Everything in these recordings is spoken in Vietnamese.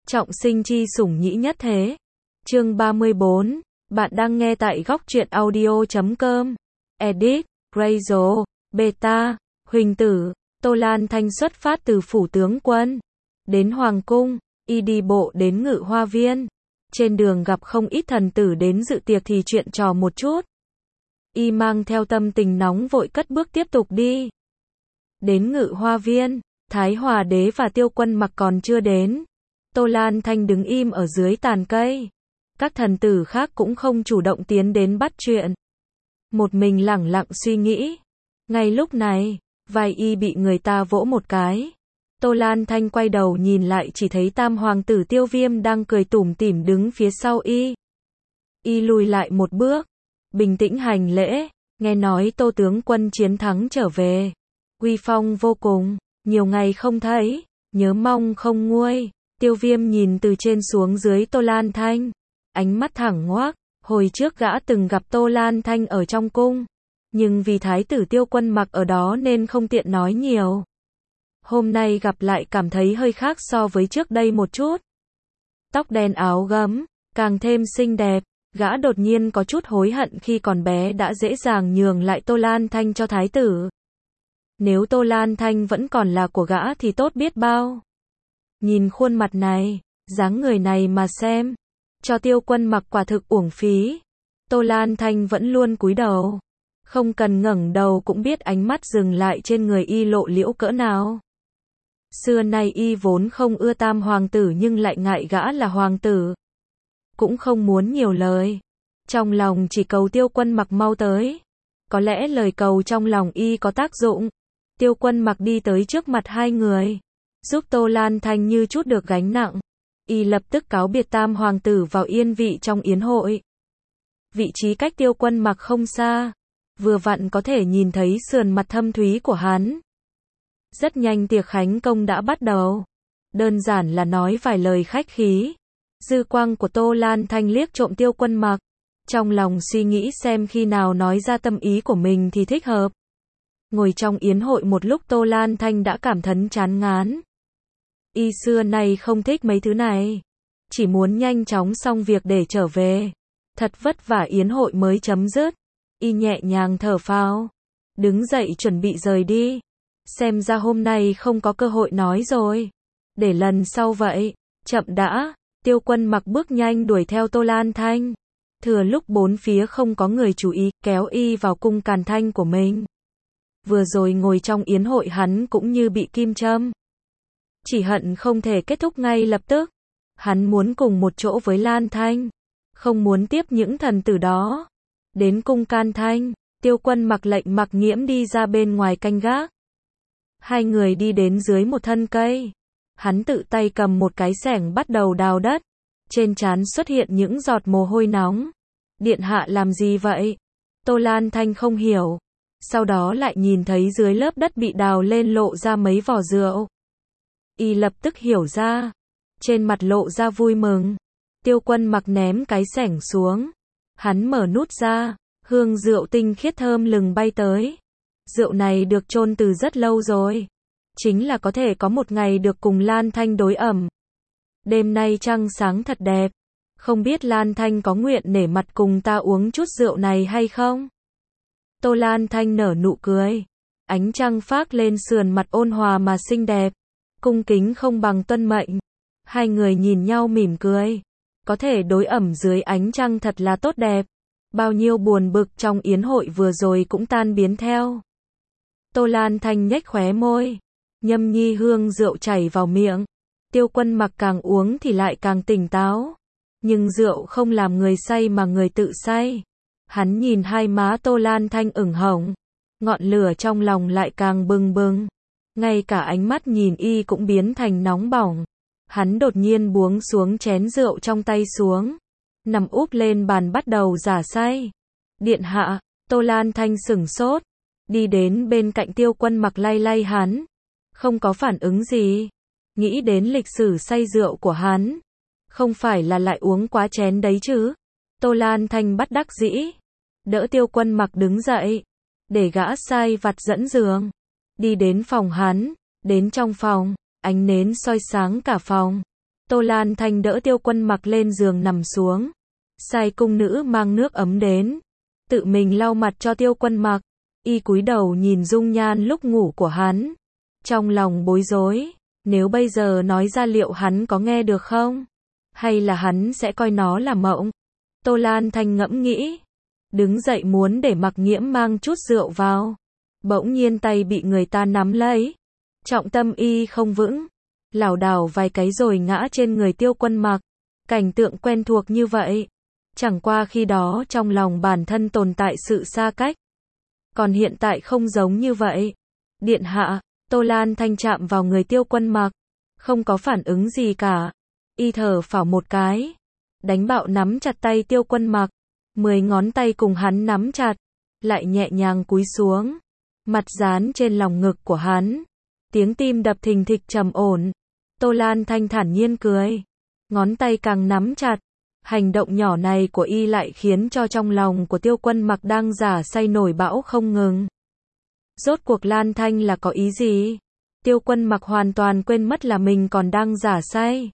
Trọng sinh chi sủng nhĩ nhất thế. Chương 34. Bạn đang nghe tại góc truyện audio.com. Edit, Rachel, Beta, Huỳnh Tử, Tô Lan Thanh xuất phát từ phủ tướng quân. Đến Hoàng cung, y đi bộ đến Ngự Hoa Viên. Trên đường gặp không ít thần tử đến dự tiệc thì chuyện trò một chút. Y mang theo tâm tình nóng vội cất bước tiếp tục đi. Đến Ngự Hoa Viên, Thái Hòa đế và Tiêu Quân Mặc còn chưa đến. Tô Lan Thanh đứng im ở dưới tàn cây. Các thần tử khác cũng không chủ động tiến đến bắt chuyện. Một mình lẳng lặng suy nghĩ. Ngay lúc này, vai y bị người ta vỗ một cái. Tô Lan Thanh quay đầu nhìn lại chỉ thấy tam hoàng tử Tiêu Viêm đang cười tủm tỉm đứng phía sau y. Y lùi lại một bước, bình tĩnh hành lễ, nghe nói Tô tướng quân chiến thắng trở về. Uy phong vô cùng, nhiều ngày không thấy, nhớ mong không nguôi. Tiêu Viêm nhìn từ trên xuống dưới Tô Lan Thanh, ánh mắt thẳng ngoác. Hồi trước gã từng gặp Tô Lan Thanh ở trong cung, nhưng vì thái tử Tiêu Quân Mặc ở đó nên không tiện nói nhiều. Hôm nay gặp lại cảm thấy hơi khác so với trước đây một chút. Tóc đen áo gấm, càng thêm xinh đẹp. Gã đột nhiên có chút hối hận khi còn bé đã dễ dàng nhường lại Tô Lan Thanh cho thái tử. Nếu Tô Lan Thanh vẫn còn là của gã thì tốt biết bao. Nhìn khuôn mặt này, dáng người này mà xem, cho Tiêu Quân Mặc quả thực uổng phí. Tô Lan Thanh vẫn luôn cúi đầu, không cần ngẩng đầu cũng biết ánh mắt dừng lại trên người y lộ liễu cỡ nào. Xưa nay y vốn không ưa tam hoàng tử nhưng lại ngại gã là hoàng tử. Cũng không muốn nhiều lời. Trong lòng chỉ cầu Tiêu Quân Mặc mau tới. Có lẽ lời cầu trong lòng y có tác dụng. Tiêu Quân Mặc đi tới trước mặt hai người, giúp Tô Lan Thanh như chút được gánh nặng. Y lập tức cáo biệt tam hoàng tử vào yên vị trong yến hội. Vị trí cách Tiêu Quân Mặc không xa, vừa vặn có thể nhìn thấy sườn mặt thâm thúy của hắn. Rất nhanh tiệc khánh công đã bắt đầu. Đơn giản là nói vài lời khách khí. Dư quang của Tô Lan Thanh liếc trộm Tiêu Quân Mặc, trong lòng suy nghĩ xem khi nào nói ra tâm ý của mình thì thích hợp. Ngồi trong yến hội một lúc Tô Lan Thanh đã cảm thấy chán ngán. Y xưa nay không thích mấy thứ này, chỉ muốn nhanh chóng xong việc để trở về. Thật vất vả yến hội mới chấm dứt. Y nhẹ nhàng thở phào, đứng dậy chuẩn bị rời đi. Xem ra hôm nay không có cơ hội nói rồi. Để lần sau vậy. Chậm đã. Tiêu Quân Mặc bước nhanh đuổi theo Tô Lan Thanh. Thừa lúc bốn phía không có người chú ý, kéo y vào cung càn thanh của mình. Vừa rồi ngồi trong yến hội hắn cũng như bị kim châm. Chỉ hận không thể kết thúc ngay lập tức. Hắn muốn cùng một chỗ với Lan Thanh, không muốn tiếp những thần tử đó. Đến cung can thanh, Tiêu Quân Mặc lệnh Mặc Nghiễm đi ra bên ngoài canh gác. Hai người đi đến dưới một thân cây. Hắn tự tay cầm một cái xẻng bắt đầu đào đất. Trên trán xuất hiện những giọt mồ hôi nóng. Điện hạ làm gì vậy? Tô Lan Thanh không hiểu. Sau đó lại nhìn thấy dưới lớp đất bị đào lên lộ ra mấy vỏ rượu. Y lập tức hiểu ra. Trên mặt lộ ra vui mừng. Tiêu Quân Mặc ném cái xẻng xuống. Hắn mở nút ra. Hương rượu tinh khiết thơm lừng bay tới. Rượu này được chôn từ rất lâu rồi. Chính là có thể có một ngày được cùng Lan Thanh đối ẩm. Đêm nay trăng sáng thật đẹp. Không biết Lan Thanh có nguyện nể mặt cùng ta uống chút rượu này hay không? Tô Lan Thanh nở nụ cười. Ánh trăng phác lên sườn mặt ôn hòa mà xinh đẹp. Cung kính không bằng tuân mệnh. Hai người nhìn nhau mỉm cười. Có thể đối ẩm dưới ánh trăng thật là tốt đẹp. Bao nhiêu buồn bực trong yến hội vừa rồi cũng tan biến theo. Tô Lan Thanh nhếch khóe môi. Nhâm nhi hương rượu chảy vào miệng. Tiêu Quân Mặc càng uống thì lại càng tỉnh táo. Nhưng rượu không làm người say mà người tự say. Hắn nhìn hai má Tô Lan Thanh ửng hồng. Ngọn lửa trong lòng lại càng bừng bừng. Ngay cả ánh mắt nhìn y cũng biến thành nóng bỏng. Hắn đột nhiên buông xuống chén rượu trong tay xuống. Nằm úp lên bàn bắt đầu giả say. Điện hạ. Tô Lan Thanh sửng sốt. Đi đến bên cạnh Tiêu Quân Mặc lay lay hắn. Không có phản ứng gì. Nghĩ đến lịch sử say rượu của hắn. Không phải là lại uống quá chén đấy chứ. Tô Lan Thanh bất đắc dĩ. Đỡ Tiêu Quân Mặc đứng dậy. Để gã sai vặt dẫn giường. Đi đến phòng hắn. Đến trong phòng. Ánh nến soi sáng cả phòng. Tô Lan Thanh đỡ Tiêu Quân Mặc lên giường nằm xuống. Sai cung nữ mang nước ấm đến. Tự mình lau mặt cho Tiêu Quân Mặc. Y cúi đầu nhìn dung nhan lúc ngủ của hắn. Trong lòng bối rối. Nếu bây giờ nói ra liệu hắn có nghe được không? Hay là hắn sẽ coi nó là mộng? Tô Lan Thanh ngẫm nghĩ. Đứng dậy muốn để Mặc Nghiễm mang chút rượu vào. Bỗng nhiên tay bị người ta nắm lấy. Trọng tâm y không vững. Lảo đảo vài cái rồi ngã trên người Tiêu Quân Mặc. Cảnh tượng quen thuộc như vậy. Chẳng qua khi đó trong lòng bản thân tồn tại sự xa cách. Còn hiện tại không giống như vậy. Điện hạ, Tô Lan Thanh chạm vào người Tiêu Quân Mặc. Không có phản ứng gì cả. Y thở phào một cái. Đánh bạo nắm chặt tay Tiêu Quân Mặc. 10 ngón tay cùng hắn nắm chặt. Lại nhẹ nhàng cúi xuống. Mặt dán trên lòng ngực của hắn. Tiếng tim đập thình thịch trầm ổn. Tô Lan Thanh thản nhiên cười. Ngón tay càng nắm chặt. Hành động nhỏ này của y lại khiến cho trong lòng của Tiêu Quân Mặc đang giả say nổi bão không ngừng. Rốt cuộc Lan Thanh là có ý gì? Tiêu Quân Mặc hoàn toàn quên mất là mình còn đang giả say.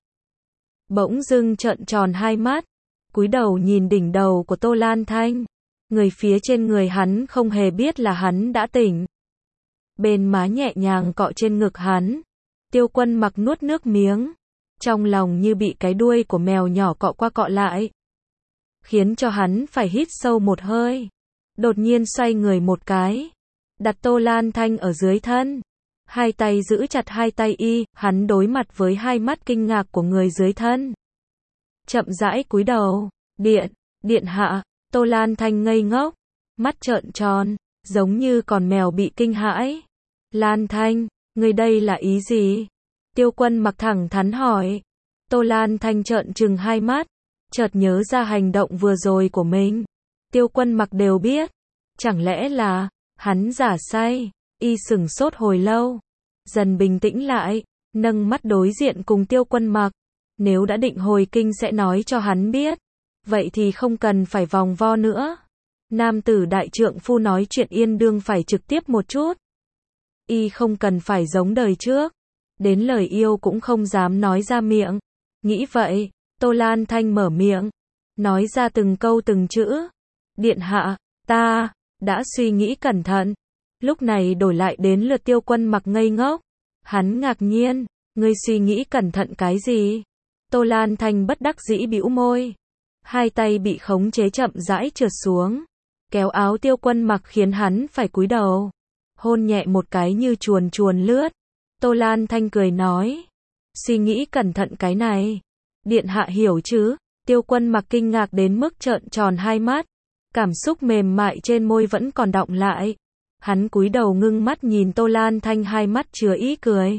Bỗng dưng trợn tròn hai mắt. Cúi đầu nhìn đỉnh đầu của Tô Lan Thanh. Người phía trên người hắn không hề biết là hắn đã tỉnh. Bên má nhẹ nhàng cọ trên ngực hắn. Tiêu Quân Mặc nuốt nước miếng. Trong lòng như bị cái đuôi của mèo nhỏ cọ qua cọ lại. Khiến cho hắn phải hít sâu một hơi. Đột nhiên xoay người một cái. Đặt Tô Lan Thanh ở dưới thân. Hai tay giữ chặt hai tay y, hắn đối mặt với hai mắt kinh ngạc của người dưới thân. Chậm rãi cúi đầu. Điện hạ, Tô Lan Thanh ngây ngốc. Mắt trợn tròn, giống như con mèo bị kinh hãi. Lan Thanh, ngươi đây là ý gì? Tiêu Quân Mặc thẳng thắn hỏi. Tô Lan Thanh trợn trừng hai mắt. Chợt nhớ ra hành động vừa rồi của mình. Tiêu Quân Mặc đều biết. Chẳng lẽ là hắn giả say? Y sửng sốt hồi lâu. Dần bình tĩnh lại. Nâng mắt đối diện cùng Tiêu Quân Mặc. Nếu đã định hồi kinh sẽ nói cho hắn biết. Vậy thì không cần phải vòng vo nữa. Nam tử đại trượng phu nói chuyện yên đương phải trực tiếp một chút. Y không cần phải giống đời trước. Đến lời yêu cũng không dám nói ra miệng. Nghĩ vậy, Tô Lan Thanh mở miệng. Nói ra từng câu từng chữ. Điện hạ, ta đã suy nghĩ cẩn thận. Lúc này đổi lại đến lượt Tiêu Quân Mặc ngây ngốc. Hắn ngạc nhiên. Ngươi suy nghĩ cẩn thận cái gì? Tô Lan Thanh bất đắc dĩ bĩu môi. Hai tay bị khống chế chậm rãi trượt xuống. Kéo áo Tiêu Quân Mặc khiến hắn phải cúi đầu. Hôn nhẹ một cái như chuồn chuồn lướt. Tô Lan Thanh cười nói. Suy nghĩ cẩn thận cái này. Điện hạ hiểu chứ? Tiêu Quân Mặc kinh ngạc đến mức trợn tròn hai mắt. Cảm xúc mềm mại trên môi vẫn còn đọng lại. Hắn cúi đầu ngưng mắt nhìn Tô Lan Thanh, hai mắt chứa ý cười.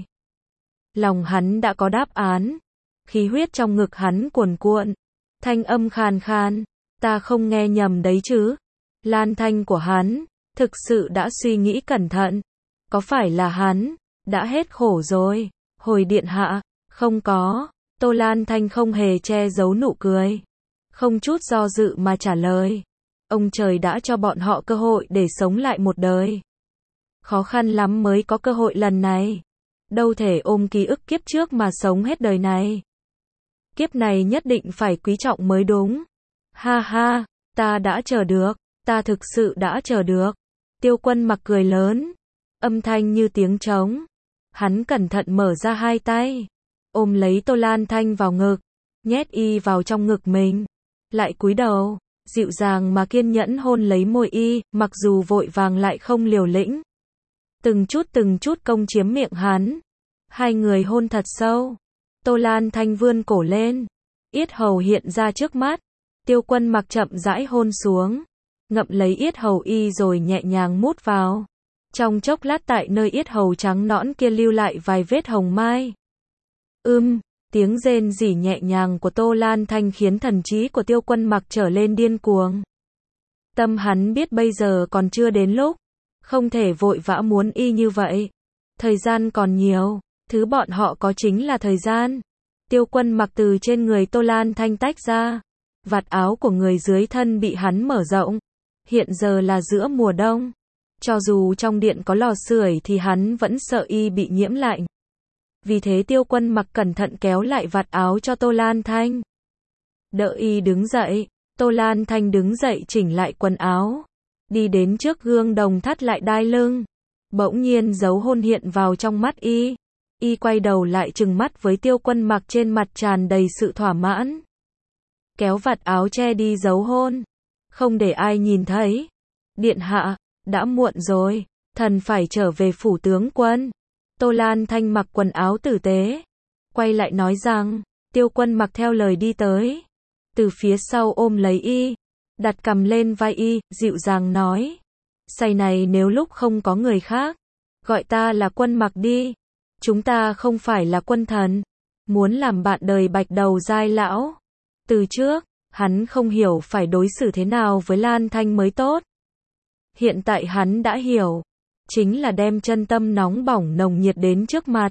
Lòng hắn đã có đáp án. Khí huyết trong ngực hắn cuồn cuộn. Thanh âm khàn khàn. Ta không nghe nhầm đấy chứ? Lan Thanh của hắn thực sự đã suy nghĩ cẩn thận. Có phải là hắn đã hết khổ rồi? Hồi điện hạ, không có. Tô Lan Thanh không hề che giấu nụ cười. Không chút do dự mà trả lời. Ông trời đã cho bọn họ cơ hội để sống lại một đời. Khó khăn lắm mới có cơ hội lần này. Đâu thể ôm ký ức kiếp trước mà sống hết đời này. Kiếp này nhất định phải quý trọng mới đúng. Ha ha, ta đã chờ được. Ta thực sự đã chờ được. Tiêu Quân Mặc cười lớn. Âm thanh như tiếng trống. Hắn cẩn thận mở ra hai tay. Ôm lấy Tô Lan Thanh vào ngực. Nhét y vào trong ngực mình. Lại cúi đầu. Dịu dàng mà kiên nhẫn hôn lấy môi y. Mặc dù vội vàng lại không liều lĩnh. Từng chút công chiếm miệng hắn. Hai người hôn thật sâu. Tô Lan Thanh vươn cổ lên. Yết hầu hiện ra trước mắt. Tiêu Quân Mặc chậm rãi hôn xuống. Ngậm lấy yết hầu y rồi nhẹ nhàng mút vào. Trong chốc lát tại nơi yết hầu trắng nõn kia lưu lại vài vết hồng mai. Tiếng rên rỉ nhẹ nhàng của Tô Lan Thanh khiến thần trí của Tiêu Quân Mặc trở lên điên cuồng. Tâm hắn biết bây giờ còn chưa đến lúc. Không thể vội vã muốn y như vậy. Thời gian còn nhiều. Thứ bọn họ có chính là thời gian. Tiêu Quân Mặc từ trên người Tô Lan Thanh tách ra. Vạt áo của người dưới thân bị hắn mở rộng. Hiện giờ là giữa mùa đông. Cho dù trong điện có lò sưởi thì hắn vẫn sợ y bị nhiễm lạnh. Vì thế Tiêu Quân Mặc cẩn thận kéo lại vạt áo cho Tô Lan Thanh. Đợi y đứng dậy, Tô Lan Thanh đứng dậy chỉnh lại quần áo. Đi đến trước gương đồng thắt lại đai lưng. Bỗng nhiên dấu hôn hiện vào trong mắt y. Y quay đầu lại trừng mắt với Tiêu Quân Mặc, trên mặt tràn đầy sự thỏa mãn. Kéo vạt áo che đi dấu hôn. Không để ai nhìn thấy. Điện hạ, đã muộn rồi, thần phải trở về phủ tướng quân. Tô Lan Thanh mặc quần áo tử tế. Quay lại nói rằng, Tiêu Quân Mặc theo lời đi tới. Từ phía sau ôm lấy y. Đặt cằm lên vai y, dịu dàng nói. Say này nếu lúc không có người khác. Gọi ta là Quân Mặc đi. Chúng ta không phải là quân thần. Muốn làm bạn đời bạch đầu giai lão. Từ trước, hắn không hiểu phải đối xử thế nào với Lan Thanh mới tốt. Hiện tại hắn đã hiểu. Chính là đem chân tâm nóng bỏng nồng nhiệt đến trước mặt.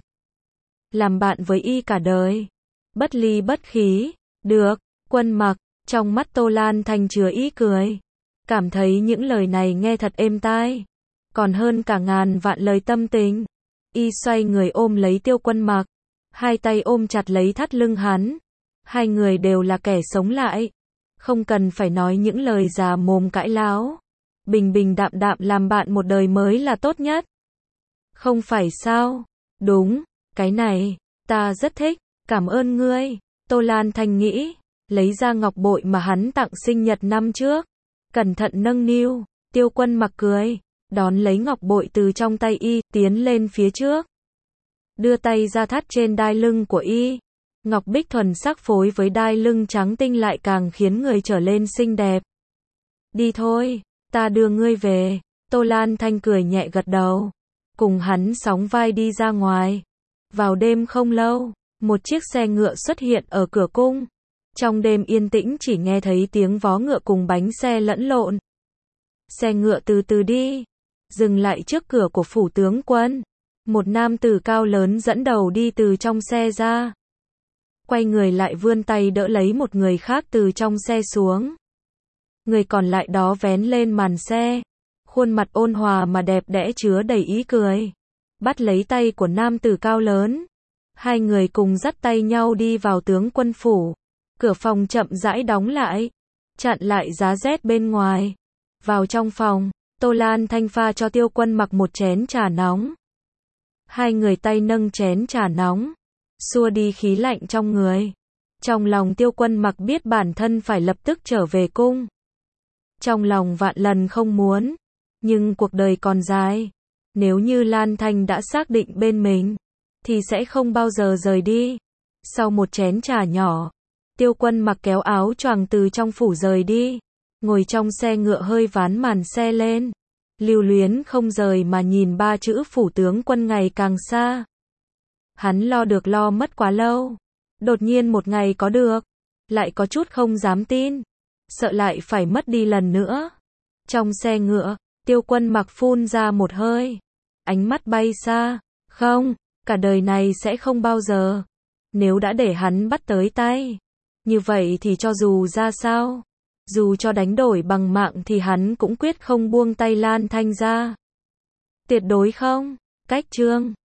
Làm bạn với y cả đời. Bất ly bất khí. Được, Quân Mặc. Trong mắt Tô Lan Thanh chứa ý cười. Cảm thấy những lời này nghe thật êm tai. Còn hơn cả ngàn vạn lời tâm tình. Y xoay người ôm lấy Tiêu Quân Mặc. Hai tay ôm chặt lấy thắt lưng hắn. Hai người đều là kẻ sống lại. Không cần phải nói những lời già mồm cãi láo. Bình bình đạm đạm làm bạn một đời mới là tốt nhất. Không phải sao? Đúng, cái này, ta rất thích, cảm ơn ngươi. Tô Lan Thanh nghĩ, lấy ra ngọc bội mà hắn tặng sinh nhật năm trước. Cẩn thận nâng niu, Tiêu Quân Mặc cười, đón lấy ngọc bội từ trong tay y, tiến lên phía trước. Đưa tay ra thắt trên đai lưng của y. Ngọc bích thuần sắc phối với đai lưng trắng tinh lại càng khiến người trở lên xinh đẹp. Đi thôi, ta đưa ngươi về. Tô Lan Thanh cười nhẹ gật đầu. Cùng hắn sóng vai đi ra ngoài. Vào đêm không lâu, một chiếc xe ngựa xuất hiện ở cửa cung. Trong đêm yên tĩnh chỉ nghe thấy tiếng vó ngựa cùng bánh xe lẫn lộn. Xe ngựa từ từ đi. Dừng lại trước cửa của phủ tướng quân. Một nam tử cao lớn dẫn đầu đi từ trong xe ra. Quay người lại vươn tay đỡ lấy một người khác từ trong xe xuống. Người còn lại đó vén lên màn xe. Khuôn mặt ôn hòa mà đẹp đẽ chứa đầy ý cười. Bắt lấy tay của nam tử cao lớn. Hai người cùng dắt tay nhau đi vào tướng quân phủ. Cửa phòng chậm rãi đóng lại. Chặn lại giá rét bên ngoài. Vào trong phòng, Tô Lan Thanh pha cho Tiêu Quân Mặc một chén trà nóng. Hai người tay nâng chén trà nóng. Xua đi khí lạnh trong người. Trong lòng Tiêu Quân Mặc biết bản thân phải lập tức trở về cung. Trong lòng vạn lần không muốn. Nhưng cuộc đời còn dài. Nếu như Lan Thanh đã xác định bên mình, thì sẽ không bao giờ rời đi. Sau một chén trà nhỏ, Tiêu Quân Mặc kéo áo choàng từ trong phủ rời đi. Ngồi trong xe ngựa hơi ván màn xe lên. Lưu luyến không rời mà nhìn ba chữ phủ tướng quân ngày càng xa. Hắn lo được lo mất quá lâu. Đột nhiên một ngày có được. Lại có chút không dám tin. Sợ lại phải mất đi lần nữa. Trong xe ngựa, Tiêu Quân Mặc phun ra một hơi. Ánh mắt bay xa. Không, cả đời này sẽ không bao giờ. Nếu đã để hắn bắt tới tay. Như vậy thì cho dù ra sao. Dù cho đánh đổi bằng mạng thì hắn cũng quyết không buông tay Lan Thanh ra. Tuyệt đối không. Cách chương